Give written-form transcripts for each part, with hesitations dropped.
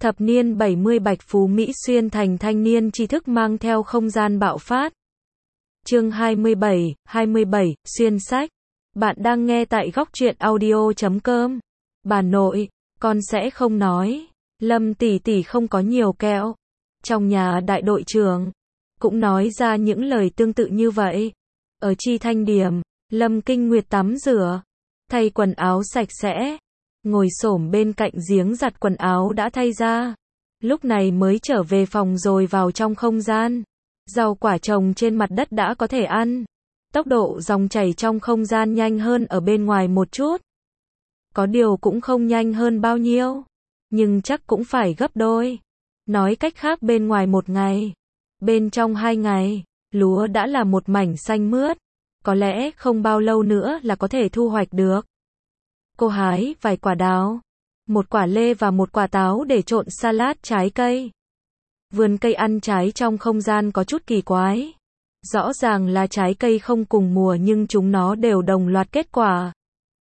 Thập niên 70 Bạch Phú Mỹ xuyên thành thanh niên tri thức mang theo không gian bạo phát. Chương 27, xuyên sách. Bạn đang nghe tại góc truyện audio.com. Bà nội, con sẽ không nói. Lâm tỷ tỷ không có nhiều kẹo. Trong nhà đại đội trưởng cũng nói ra những lời tương tự như vậy. Ở Chi Thanh Điểm, Lâm Kinh Nguyệt tắm rửa, thay quần áo sạch sẽ, ngồi xổm bên cạnh giếng giặt quần áo đã thay ra. Lúc này mới trở về phòng rồi vào trong không gian. Rau quả trồng trên mặt đất đã có thể ăn. Tốc độ dòng chảy trong không gian nhanh hơn ở bên ngoài một chút. Có điều cũng không nhanh hơn bao nhiêu, nhưng chắc cũng phải gấp đôi. Nói cách khác bên ngoài 1 ngày, bên trong 2 ngày, lúa đã là một mảnh xanh mướt. Có lẽ không bao lâu nữa là có thể thu hoạch được. Cô hái vài quả đào, 1 quả lê và 1 quả táo để trộn salad trái cây. Vườn cây ăn trái trong không gian có chút kỳ quái. Rõ ràng là trái cây không cùng mùa nhưng chúng nó đều đồng loạt kết quả.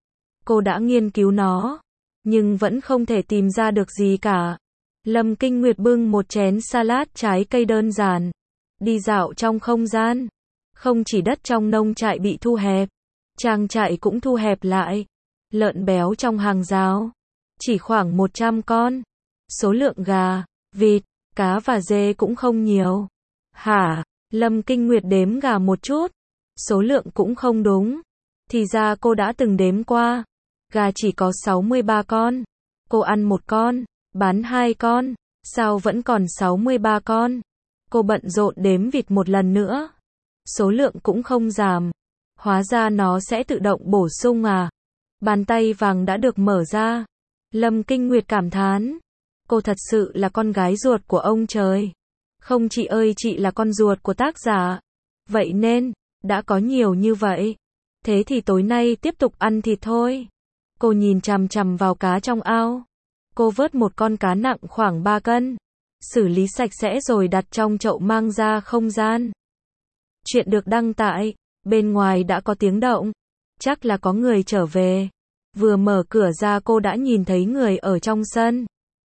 Cô đã nghiên cứu nó, nhưng vẫn không thể tìm ra được gì cả. Lâm Kinh Nguyệt bưng một chén salad trái cây đơn giản, đi dạo trong không gian. Không chỉ đất trong nông trại bị thu hẹp, trang trại cũng thu hẹp lại. Lợn béo trong hàng rào chỉ khoảng 100 con. Số lượng gà, vịt, cá và dê cũng không nhiều. Hả? Lâm Kinh Nguyệt đếm gà một chút. Số lượng cũng không đúng. Thì ra cô đã từng đếm qua. Gà chỉ có 63 con. Cô ăn 1 con, bán 2 con. Sao vẫn còn 63 con? Cô bận rộn đếm vịt một lần nữa. Số lượng cũng không giảm. Hóa ra nó sẽ tự động bổ sung à? Bàn tay vàng đã được mở ra. Lâm Kinh Nguyệt cảm thán. Cô thật sự là con gái ruột của ông trời. Không chị ơi, chị là con ruột của tác giả. Vậy nên, đã có nhiều như vậy. Thế thì tối nay tiếp tục ăn thịt thôi. Cô nhìn chằm chằm vào cá trong ao. Cô vớt một con cá nặng khoảng 3 cân. Xử lý sạch sẽ rồi đặt trong chậu mang ra không gian. Chuyện được đăng tại, bên ngoài đã có tiếng động. Chắc là có người trở về. Vừa mở cửa ra cô đã nhìn thấy người ở trong sân.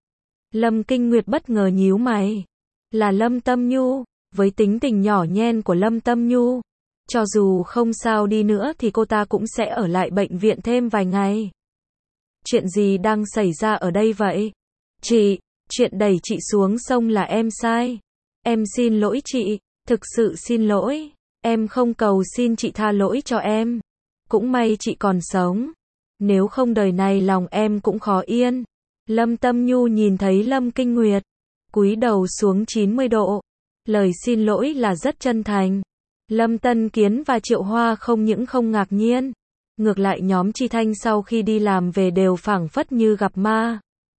Lâm Kinh Nguyệt bất ngờ nhíu mày. Là Lâm Tâm Nhu. Với tính tình nhỏ nhen của Lâm Tâm Nhu, cho dù không sao đi nữa thì cô ta cũng sẽ ở lại bệnh viện thêm vài ngày. Chuyện gì đang xảy ra ở đây vậy? Chị, chuyện đẩy chị xuống sông là em sai. Em xin lỗi chị, thực sự xin lỗi. Em không cầu xin chị tha lỗi cho em. Cũng may chị còn sống. Nếu không đời này lòng em cũng khó yên. Lâm Tâm Nhu nhìn thấy Lâm Kinh Nguyệt, cúi đầu xuống 90 độ. Lời xin lỗi là rất chân thành. Lâm Tân Kiến và Triệu Hoa không những không ngạc nhiên. Ngược lại nhóm Chi Thanh sau khi đi làm về đều phảng phất như gặp ma.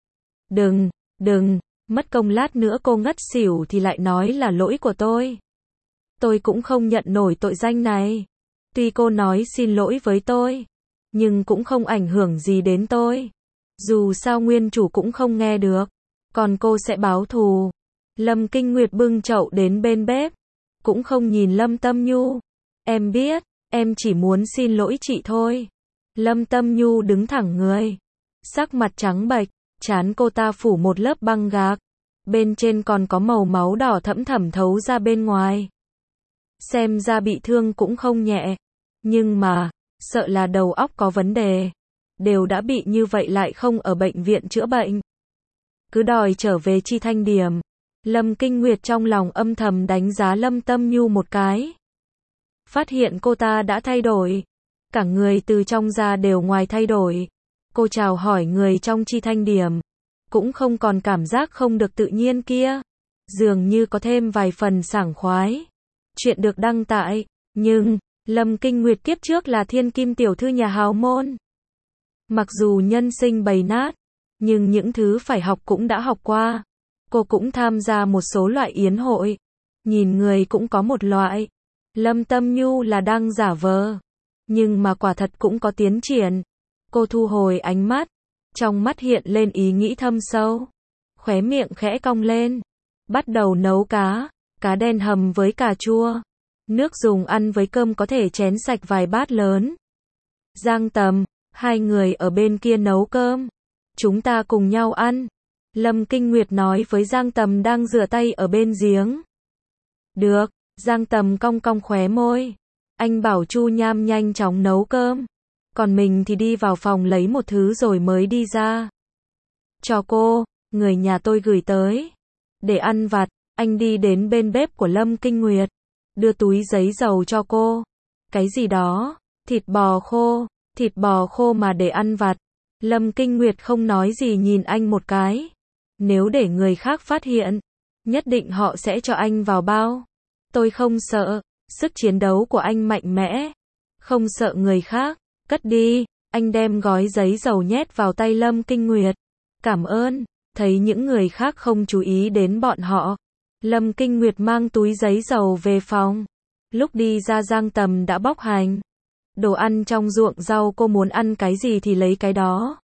Đừng, mất công lát nữa cô ngất xỉu thì lại nói là lỗi của tôi. Tôi cũng không nhận nổi tội danh này. Tuy cô nói xin lỗi với tôi, nhưng cũng không ảnh hưởng gì đến tôi. Dù sao nguyên chủ cũng không nghe được. Còn cô sẽ báo thù. Lâm Kinh Nguyệt bưng chậu đến bên bếp. Cũng không nhìn Lâm Tâm Nhu. Em biết, em chỉ muốn xin lỗi chị thôi. Lâm Tâm Nhu đứng thẳng người. Sắc mặt trắng bệch, trán cô ta phủ một lớp băng gạc. Bên trên còn có màu máu đỏ thẫm thẳm thấu ra bên ngoài. Xem ra bị thương cũng không nhẹ. Nhưng mà, sợ là đầu óc có vấn đề. Đều đã bị như vậy lại không ở bệnh viện chữa bệnh. Cứ đòi trở về Chi Thanh Điểm. Lâm Kinh Nguyệt trong lòng âm thầm đánh giá Lâm Tâm Nhu một cái. Phát hiện cô ta đã thay đổi. Cả người từ trong ra đều ngoài thay đổi. Cô chào hỏi người trong Chi Thanh Điểm. Cũng không còn cảm giác không được tự nhiên kia. Dường như có thêm vài phần sảng khoái. Chuyện được đăng tại. Nhưng, Lâm Kinh Nguyệt kiếp trước là thiên kim tiểu thư nhà hào môn. Mặc dù nhân sinh bầy nát, nhưng những thứ phải học cũng đã học qua. Cô cũng tham gia một số loại yến hội. Nhìn người cũng có một loại. Lâm Tâm Nhu là đang giả vờ. Nhưng mà quả thật cũng có tiến triển. Cô thu hồi ánh mắt. Trong mắt hiện lên ý nghĩ thâm sâu. Khóe miệng khẽ cong lên. Bắt đầu nấu cá. Cá đen hầm với cà chua. Nước dùng ăn với cơm có thể chén sạch vài bát lớn. Giang Tầm, 2 người ở bên kia nấu cơm. Chúng ta cùng nhau ăn. Lâm Kinh Nguyệt nói với Giang Tầm đang rửa tay ở bên giếng. Được, Giang Tầm cong cong khóe môi. Anh bảo Chu Nham nhanh chóng nấu cơm. Còn mình thì đi vào phòng lấy một thứ rồi mới đi ra. Cho cô, người nhà tôi gửi tới. Để ăn vặt, anh đi đến bên bếp của Lâm Kinh Nguyệt. Đưa túi giấy dầu cho cô. Cái gì đó? Thịt bò khô mà để ăn vặt. Lâm Kinh Nguyệt không nói gì nhìn anh một cái. Nếu để người khác phát hiện, nhất định họ sẽ cho anh vào bao. Tôi không sợ, sức chiến đấu của anh mạnh mẽ. Không sợ người khác, cất đi. Anh đem gói giấy dầu nhét vào tay Lâm Kinh Nguyệt. Cảm ơn, thấy những người khác không chú ý đến bọn họ. Lâm Kinh Nguyệt mang túi giấy dầu về phòng. Lúc đi ra Giang Tầm đã bóc hành. Đồ ăn trong ruộng rau cô muốn ăn cái gì thì lấy cái đó.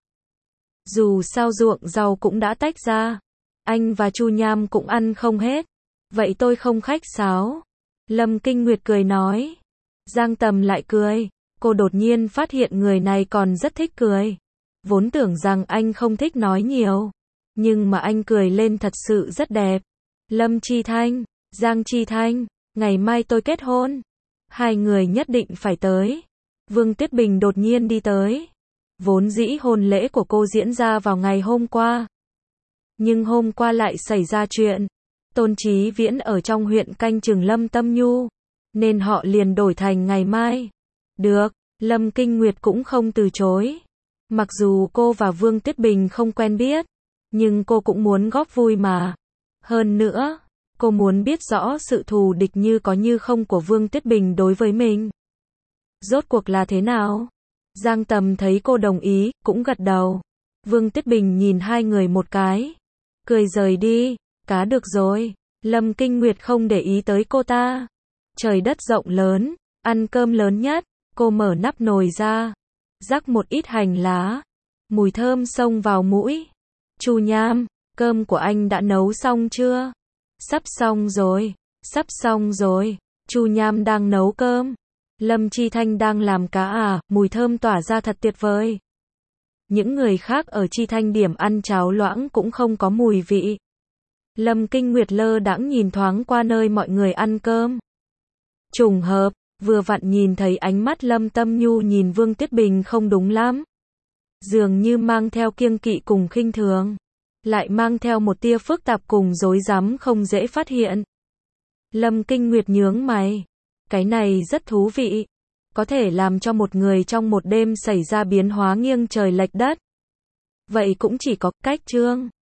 Dù sao ruộng rau cũng đã tách ra. Anh và Chu Nham cũng ăn không hết. Vậy tôi không khách sáo. Lâm Kinh Nguyệt cười nói. Giang Tầm lại cười. Cô đột nhiên phát hiện người này còn rất thích cười. Vốn tưởng rằng anh không thích nói nhiều. Nhưng mà anh cười lên thật sự rất đẹp. Lâm Chi Thanh, Giang Chi Thanh, ngày mai tôi kết hôn. Hai người nhất định phải tới. Vương Tuyết Bình đột nhiên đi tới. Vốn dĩ hôn lễ của cô diễn ra vào ngày hôm qua. Nhưng hôm qua lại xảy ra chuyện. Tôn Chí Viễn ở trong huyện canh chừng Lâm Tâm Nhu. Nên họ liền đổi thành ngày mai. Được, Lâm Kinh Nguyệt cũng không từ chối. Mặc dù cô và Vương Tuyết Bình không quen biết. Nhưng cô cũng muốn góp vui mà. Hơn nữa, cô muốn biết rõ sự thù địch như có như không của Vương Tuyết Bình đối với mình. Rốt cuộc là thế nào? Giang Tầm thấy cô đồng ý, cũng gật đầu. Vương Tuyết Bình nhìn hai người một cái. Cười rời đi, cá được rồi. Lâm Kinh Nguyệt không để ý tới cô ta. Trời đất rộng lớn, ăn cơm lớn nhất. Cô mở nắp nồi ra. Rắc một ít hành lá. Mùi thơm xông vào mũi. Chu Nham, cơm của anh đã nấu xong chưa? Sắp xong rồi. Sắp xong rồi. Chu Nham đang nấu cơm. Lâm Chi Thanh đang làm cá à, mùi thơm tỏa ra thật tuyệt vời. Những người khác ở Chi Thanh điểm ăn cháo loãng cũng không có mùi vị. Lâm Kinh Nguyệt lơ đãng nhìn thoáng qua nơi mọi người ăn cơm. Trùng hợp, vừa vặn nhìn thấy ánh mắt Lâm Tâm Nhu nhìn Vương Tuyết Bình không đúng lắm. Dường như mang theo kiêng kỵ cùng khinh thường. Lại mang theo một tia phức tạp cùng rối rắm không dễ phát hiện. Lâm Kinh Nguyệt nhướng mày. Cái này rất thú vị. Có thể làm cho một người trong một đêm xảy ra biến hóa nghiêng trời lệch đất. Vậy cũng chỉ có cách Trương